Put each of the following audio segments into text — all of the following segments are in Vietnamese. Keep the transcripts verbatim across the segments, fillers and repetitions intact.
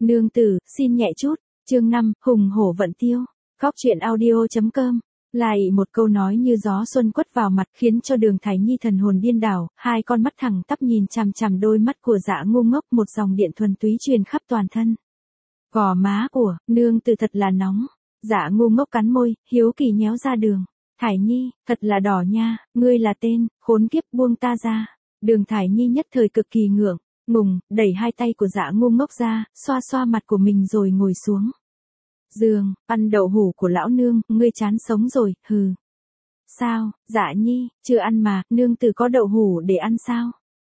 Nương tử, xin nhẹ chút. Chương năm, hùng hổ vận tiêu. Góc truyện audio chấm com. Lại một câu nói như gió xuân quất vào mặt khiến cho Đường Thải Nhi thần hồn điên đảo, hai con mắt thẳng tắp nhìn chằm chằm đôi mắt của Dã ngu ngốc, một dòng điện thuần túy truyền khắp toàn thân. Gò má của nương tử thật là nóng. Dã ngu ngốc cắn môi, hiếu kỳ nhéo ra Đường Thải Nhi, thật là đỏ nha, ngươi là tên, khốn kiếp, buông ta ra. Đường Thải Nhi nhất thời cực kỳ ngượng ngùng, đẩy hai tay của Dã ngu ngốc ra, xoa xoa mặt của mình rồi ngồi xuống giường, ăn đậu hủ của lão nương, ngươi chán sống rồi, hừ. Sao, Dã Nhi, chưa ăn mà, nương tử có đậu hủ để ăn sao?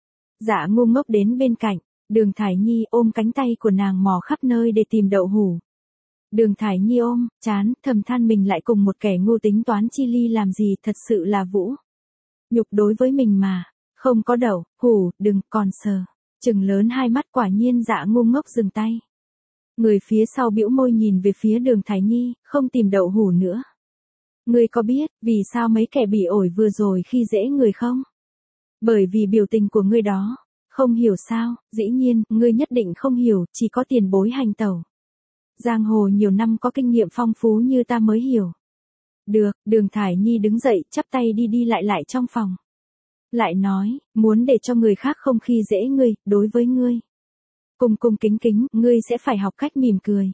Dã ngu ngốc đến bên cạnh, Đường Thải Nhi ôm cánh tay của nàng mò khắp nơi để tìm đậu hủ. Đường Thải Nhi ôm, chán, thầm than mình lại cùng một kẻ ngu tính toán chi ly làm gì, thật sự là vũ nhục đối với mình mà. Không có đậu hủ, đừng còn sờ. Trừng lớn hai mắt, quả nhiên Dã ngu ngốc dừng tay. Người phía sau bĩu môi nhìn về phía Đường Thải Nhi, không tìm đậu hủ nữa. Ngươi có biết vì sao mấy kẻ bị ổi vừa rồi khi dễ người không? Bởi vì biểu tình của ngươi đó. Không hiểu sao? Dĩ nhiên, ngươi nhất định không hiểu, chỉ có tiền bối hành tẩu giang hồ nhiều năm có kinh nghiệm phong phú như ta mới hiểu. Được, Đường Thải Nhi đứng dậy, chắp tay đi đi lại lại trong phòng. Lại nói, muốn để cho người khác không khi dễ ngươi, đối với ngươi cung cung kính kính, ngươi sẽ phải học cách mỉm cười.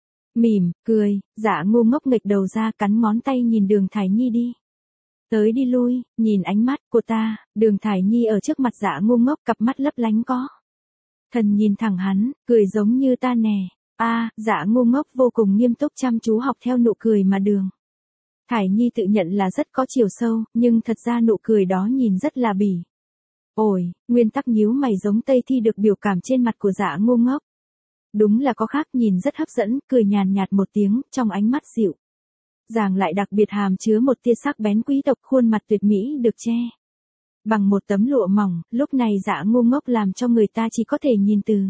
Mỉm cười, Dã ngu ngốc nghịch đầu ra, cắn ngón tay nhìn Đường Thải Nhi đi tới đi lui, nhìn ánh mắt của ta. Đường Thải Nhi ở trước mặt Dã ngu ngốc, cặp mắt lấp lánh có thần nhìn thẳng hắn, cười giống như ta nè. A, à, Dã ngu ngốc vô cùng nghiêm túc chăm chú học theo nụ cười mà Đường Thải Nhi tự nhận là rất có chiều sâu, nhưng thật ra nụ cười đó nhìn rất là bỉ ổi. Nguyên Tắc nhíu mày giống Tây Thi được biểu cảm trên mặt của Dã ngu ngốc. Đúng là có khác, nhìn rất hấp dẫn, cười nhàn nhạt một tiếng, trong ánh mắt dịu dàng lại đặc biệt hàm chứa một tia sắc bén quý tộc, khuôn mặt tuyệt mỹ được che bằng một tấm lụa mỏng, lúc này Dã ngu ngốc làm cho người ta chỉ có thể nhìn từ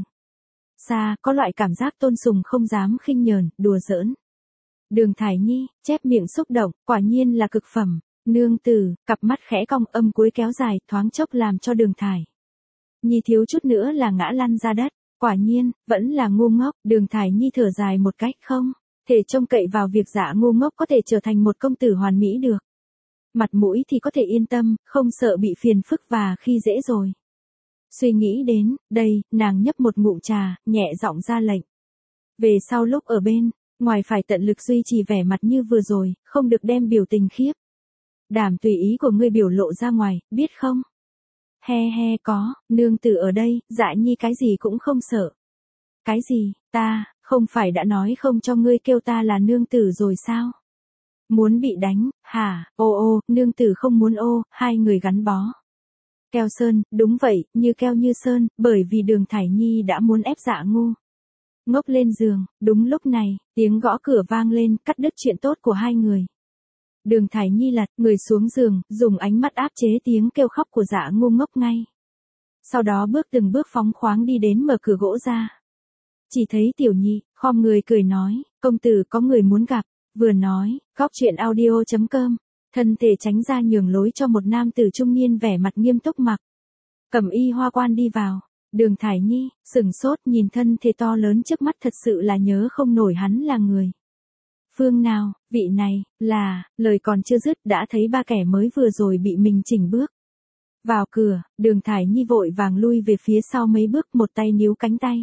xa, có loại cảm giác tôn sùng không dám khinh nhờn, đùa giỡn. Đường Thải Nhi, chép miệng xúc động, quả nhiên là cực phẩm. Nương tử, cặp mắt khẽ cong, âm cuối kéo dài, thoáng chốc làm cho Đường Thải Nhi thiếu chút nữa là ngã lăn ra đất. Quả nhiên, vẫn là ngu ngốc. Đường Thải Nhi thở dài một cách không thể trông cậy vào việc Dã ngu ngốc có thể trở thành một công tử hoàn mỹ được. Mặt mũi thì có thể yên tâm, không sợ bị phiền phức và khi dễ rồi. Suy nghĩ đến đây, nàng nhấp một ngụm trà, nhẹ giọng ra lệnh. Về sau lúc ở bên ngoài phải tận lực duy trì vẻ mặt như vừa rồi, không được đem biểu tình khiếp đảm tùy ý của ngươi biểu lộ ra ngoài, biết không? He he, có, nương tử ở đây, Dã Nhi cái gì cũng không sợ. Cái gì, ta, không phải đã nói không cho ngươi kêu ta là nương tử rồi sao? Muốn bị đánh, hả? Ô ô, nương tử không muốn ô, hai người gắn bó keo sơn, đúng vậy, như keo như sơn, bởi vì Đường Thải Nhi đã muốn ép Dã ngu ngốc lên giường. Đúng lúc này, tiếng gõ cửa vang lên, cắt đứt chuyện tốt của hai người. Đường Thải Nhi lật người xuống giường, dùng ánh mắt áp chế tiếng kêu khóc của Dã ngu ngốc ngay. Sau đó bước từng bước phóng khoáng đi đến mở cửa gỗ ra. Chỉ thấy Tiểu Nhị, khom người cười nói, công tử có người muốn gặp. Vừa nói, góc truyện audio chấm com, thân thể tránh ra nhường lối cho một nam tử trung niên vẻ mặt nghiêm túc mặc cẩm y hoa quan đi vào. Đường Thải Nhi, sừng sốt nhìn thân thể to lớn trước mắt, thật sự là nhớ không nổi hắn là người phương nào. Vị này, là, lời còn chưa dứt đã thấy ba kẻ mới vừa rồi bị mình chỉnh bước vào cửa. Đường Thải Nhi vội vàng lui về phía sau mấy bước, một tay níu cánh tay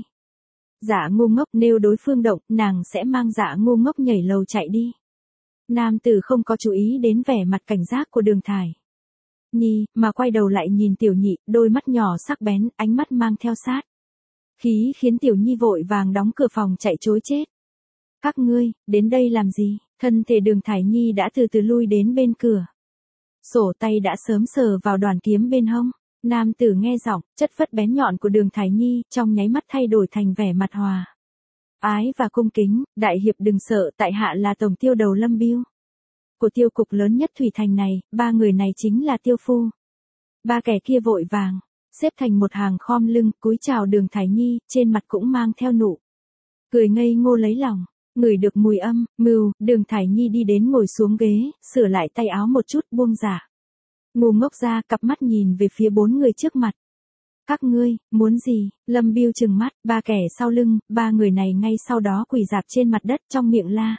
Dã ngu ngốc, nếu đối phương động, nàng sẽ mang Dã ngu ngốc nhảy lầu chạy đi. Nam tử không có chú ý đến vẻ mặt cảnh giác của Đường Thải Nhi, mà quay đầu lại nhìn Tiểu Nhị, đôi mắt nhỏ sắc bén, ánh mắt mang theo sát khí khiến Tiểu Nhi vội vàng đóng cửa phòng chạy trối chết. Các ngươi, đến đây làm gì? Thân thể Đường Thải Nhi đã từ từ lui đến bên cửa sổ, tay đã sớm sờ vào đoàn kiếm bên hông. Nam tử nghe giọng, chất phất bén nhọn của Đường Thải Nhi, trong nháy mắt thay đổi thành vẻ mặt hòa ái và cung kính. Đại hiệp đừng sợ, tại hạ là tổng tiêu đầu Lâm Biêu của tiêu cục lớn nhất Thủy Thành này, ba người này chính là tiêu phu. Ba kẻ kia vội vàng xếp thành một hàng khom lưng, cúi chào Đường Thải Nhi, trên mặt cũng mang theo nụ cười ngây ngô lấy lòng. Ngửi được mùi âm mưu, Đường Thải Nhi đi đến ngồi xuống ghế, sửa lại tay áo một chút, buông Dã ngu ngốc ra, cặp mắt nhìn về phía bốn người trước mặt. Các ngươi, muốn gì? Lâm Biêu trừng mắt, ba kẻ sau lưng, ba người này ngay sau đó quỳ rạp trên mặt đất trong miệng la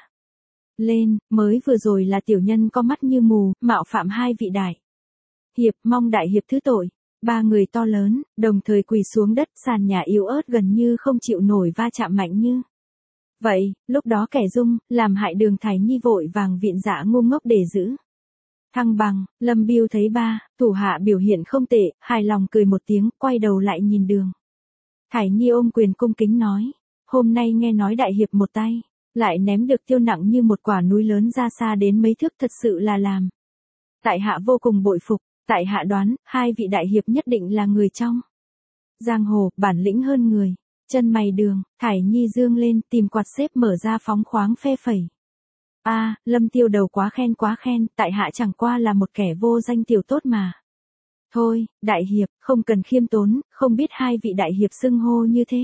lên, mới vừa rồi là tiểu nhân có mắt như mù, mạo phạm hai vị đại hiệp, mong đại hiệp thứ tội. Ba người to lớn, đồng thời quỳ xuống đất, sàn nhà yếu ớt gần như không chịu nổi va chạm mạnh như vậy, lúc đó kẻ dung, làm hại Đường Thải Nhi vội vàng viện Dã ngu ngốc để giữ thăng bằng. Lâm Biêu thấy ba thủ hạ biểu hiện không tệ, hài lòng cười một tiếng, quay đầu lại nhìn Đường Thải Nhi ôm quyền cung kính nói, hôm nay nghe nói đại hiệp một tay lại ném được tiêu nặng như một quả núi lớn ra xa đến mấy thước, thật sự là làm tại hạ vô cùng bội phục. Tại hạ đoán, hai vị đại hiệp nhất định là người trong giang hồ, bản lĩnh hơn người. Chân mày Đường Thải Nhi dương lên, tìm quạt xếp mở ra phóng khoáng phe phẩy. A, à, Lâm Tiêu Đầu quá khen quá khen, tại hạ chẳng qua là một kẻ vô danh tiểu tốt mà. Thôi, đại hiệp, không cần khiêm tốn, không biết hai vị đại hiệp xưng hô như thế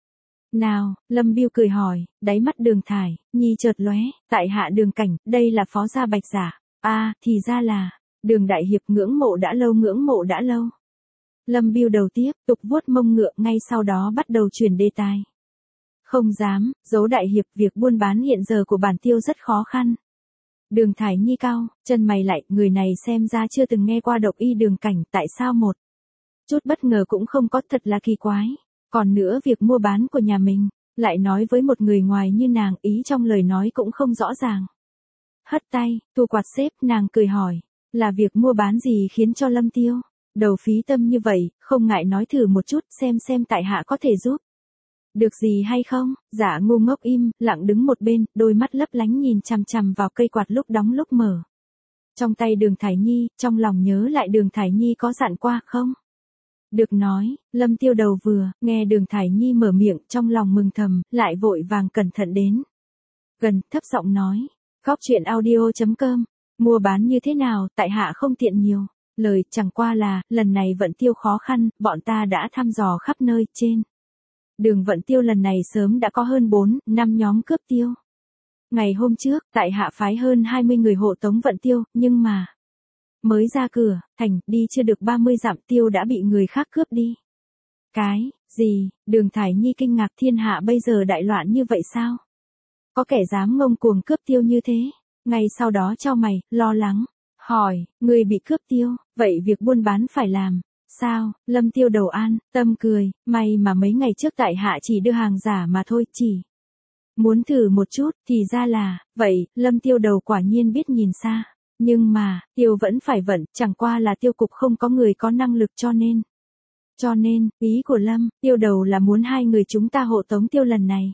nào? Lâm Biêu cười hỏi, đáy mắt Đường Thải Nhi chợt lóe, tại hạ Đường Cảnh, đây là phó gia Bạch Giả. A, à, thì ra là Đường đại hiệp, ngưỡng mộ đã lâu ngưỡng mộ đã lâu. Lâm Biêu đầu tiếp, tục vuốt mông ngựa, ngay sau đó bắt đầu chuyển đề tài. Không dám, giấu đại hiệp, việc buôn bán hiện giờ của bản tiêu rất khó khăn. Đường Thải Nhi cau chân mày lại, người này xem ra chưa từng nghe qua độc y Đường Cảnh, tại sao một chút bất ngờ cũng không có, thật là kỳ quái. Còn nữa, việc mua bán của nhà mình, lại nói với một người ngoài như nàng, ý trong lời nói cũng không rõ ràng. Hất tay, thu quạt xếp, nàng cười hỏi, là việc mua bán gì khiến cho Lâm Tiêu đầu phí tâm như vậy, không ngại nói thử một chút, xem xem tại hạ có thể giúp được gì hay không? Dã ngu ngốc im lặng đứng một bên, đôi mắt lấp lánh nhìn chằm chằm vào cây quạt lúc đóng lúc mở trong tay Đường Thải Nhi, trong lòng nhớ lại Đường Thải Nhi có dặn qua không được nói. Lâm Tiêu Đầu vừa nghe Đường Thải Nhi mở miệng, trong lòng mừng thầm, lại vội vàng cẩn thận đến gần, thấp giọng nói, Cóc truyện audio chấm com, mua bán như thế nào, tại hạ không tiện nhiều lời, chẳng qua là, lần này vận tiêu khó khăn, bọn ta đã thăm dò khắp nơi, trên đường vận tiêu lần này sớm đã có hơn bốn, năm nhóm cướp tiêu. Ngày hôm trước, tại hạ phái hơn hai mươi người hộ tống vận tiêu, nhưng mà mới ra cửa thành, đi chưa được ba mươi dặm, tiêu đã bị người khác cướp đi. Cái gì? Đường Thải Nhi kinh ngạc, thiên hạ bây giờ đại loạn như vậy sao? Có kẻ dám ngông cuồng cướp tiêu như thế? Ngay sau đó chau mày, lo lắng hỏi, người bị cướp tiêu, vậy việc buôn bán phải làm sao? Lâm Tiêu Đầu an tâm cười, may mà mấy ngày trước tại hạ chỉ đưa hàng giả mà thôi, chỉ muốn thử một chút, thì ra là vậy. Lâm Tiêu Đầu quả nhiên biết nhìn xa, nhưng mà tiêu vẫn phải vận, chẳng qua là tiêu cục không có người có năng lực, cho nên cho nên ý của Lâm Tiêu Đầu là muốn hai người chúng ta hộ tống tiêu lần này.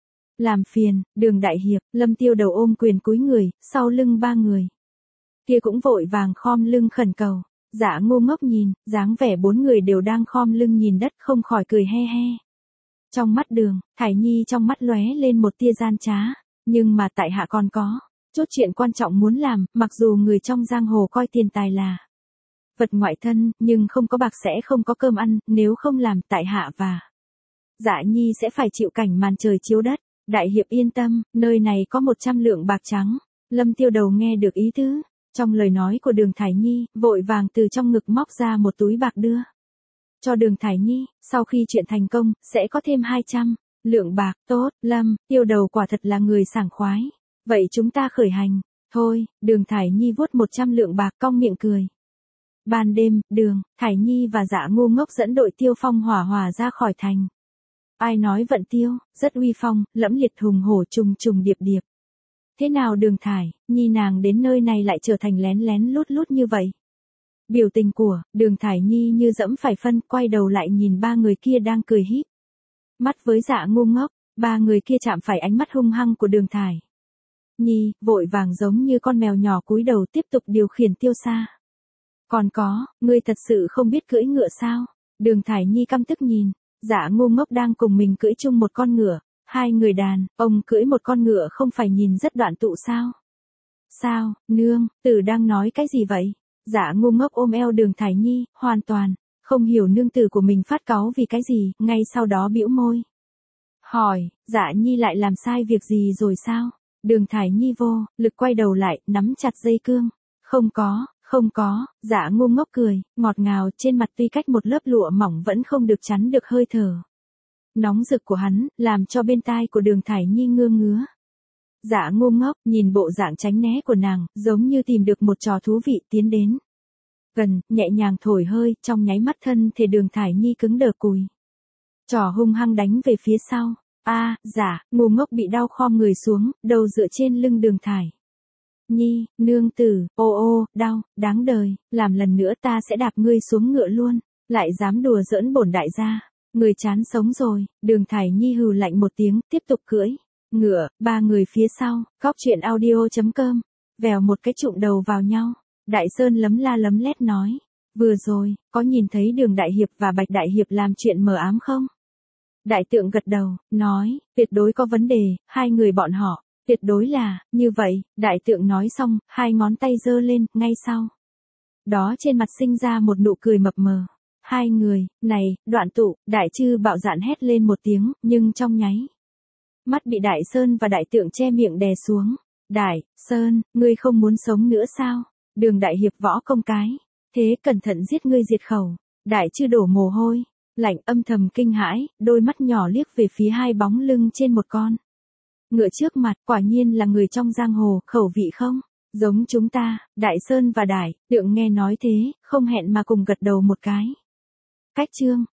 Làm phiền, Đường đại hiệp. Lâm Tiêu Đầu ôm quyền cúi người, sau lưng ba người kia cũng vội vàng khom lưng khẩn cầu. Dã ngu ngốc nhìn dáng vẻ bốn người đều đang khom lưng nhìn đất, không khỏi cười he he. Trong mắt Đường Thải Nhi, trong mắt lóe lên một tia gian trá, nhưng mà tại hạ còn có chút chuyện quan trọng muốn làm, mặc dù người trong giang hồ coi tiền tài là vật ngoại thân, nhưng không có bạc sẽ không có cơm ăn, nếu không làm, tại hạ và Dã Nhi sẽ phải chịu cảnh màn trời chiếu đất. Đại hiệp yên tâm, nơi này có một trăm lượng bạc trắng. Lâm Tiêu Đầu nghe được ý tứ trong lời nói của Đường Thải Nhi, vội vàng từ trong ngực móc ra một túi bạc đưa cho Đường Thải Nhi, sau khi chuyện thành công, sẽ có thêm hai trăm lượng bạc. Tốt, Lâm Tiêu Đầu quả thật là người sảng khoái. Vậy chúng ta khởi hành thôi. Đường Thải Nhi vuốt một trăm lượng bạc, cong miệng cười. Ban đêm, Đường Thải Nhi và Dã ngu ngốc dẫn đội Tiêu Phong hỏa hỏa ra khỏi thành. Ai nói vận tiêu rất uy phong, lẫm liệt hùng hổ, trùng trùng điệp điệp. Thế nào Đường Thải Nhi nàng đến nơi này lại trở thành lén lén lút lút như vậy? Biểu tình của Đường Thải Nhi như dẫm phải phân, quay đầu lại nhìn ba người kia đang cười híp mắt với Dã ngu ngốc. Ba người kia chạm phải ánh mắt hung hăng của Đường Thải Nhi, vội vàng giống như con mèo nhỏ cúi đầu tiếp tục điều khiển tiêu xa. Còn có, ngươi thật sự không biết cưỡi ngựa sao? Đường Thải Nhi căm tức nhìn Dã ngu ngốc đang cùng mình cưỡi chung một con ngựa. Hai người đàn ông cưỡi một con ngựa không phải nhìn rất đoạn tụ sao? Sao, nương, tử đang nói cái gì vậy? Dã ngu ngốc ôm eo Đường Thải Nhi, hoàn toàn không hiểu nương tử của mình phát cáu vì cái gì, ngay sau đó bĩu môi hỏi, Dã Nhi lại làm sai việc gì rồi sao? Đường Thải Nhi vô lực quay đầu lại, nắm chặt dây cương. Không có, Không có, Dạ ngu ngốc cười, ngọt ngào trên mặt tuy cách một lớp lụa mỏng vẫn không được chắn được hơi thở nóng rực của hắn, làm cho bên tai của Đường Thải Nhi ngơ ngứa. Dạ ngu ngốc, nhìn bộ dạng tránh né của nàng, giống như tìm được một trò thú vị tiến đến. Gần, nhẹ nhàng thổi hơi, trong nháy mắt thân thể Đường Thải Nhi cứng đờ cùi. Trò hung hăng đánh về phía sau. A, dạ, ngu ngốc bị đau khom người xuống, đầu dựa trên lưng Đường Thải Nhi, nương tử, ô ô, đau, đáng đời, làm lần nữa ta sẽ đạp ngươi xuống ngựa luôn, lại dám đùa giỡn bổn đại gia, người chán sống rồi. Đường Thải Nhi hừ lạnh một tiếng, tiếp tục cưỡi ngựa. Ba người phía sau, Cóc Truyện Audio chấm com, vèo một cái trụm đầu vào nhau. Đại Sơn lấm la lấm lét nói, vừa rồi, có nhìn thấy Đường Đại Hiệp và Bạch Đại Hiệp làm chuyện mờ ám không? Đại Tượng gật đầu, nói, tuyệt đối có vấn đề, hai người bọn họ, tuyệt đối là, như vậy. Đại Tượng nói xong, hai ngón tay giơ lên, ngay sau đó trên mặt sinh ra một nụ cười mập mờ. Hai người, này, Đoạn Tụ, Đại Chư bạo dạn hét lên một tiếng, nhưng trong nháy mắt bị Đại Sơn và Đại Tượng che miệng đè xuống. Đại Sơn, ngươi không muốn sống nữa sao? Đường Đại Hiệp võ công cái thế, cẩn thận giết ngươi diệt khẩu. Đại Chư đổ mồ hôi lạnh, âm thầm kinh hãi, đôi mắt nhỏ liếc về phía hai bóng lưng trên một con ngựa trước mặt, quả nhiên là người trong giang hồ, khẩu vị không giống chúng ta. Đại Sơn và Đại Tượng nghe nói thế, không hẹn mà cùng gật đầu một cái. Cách chương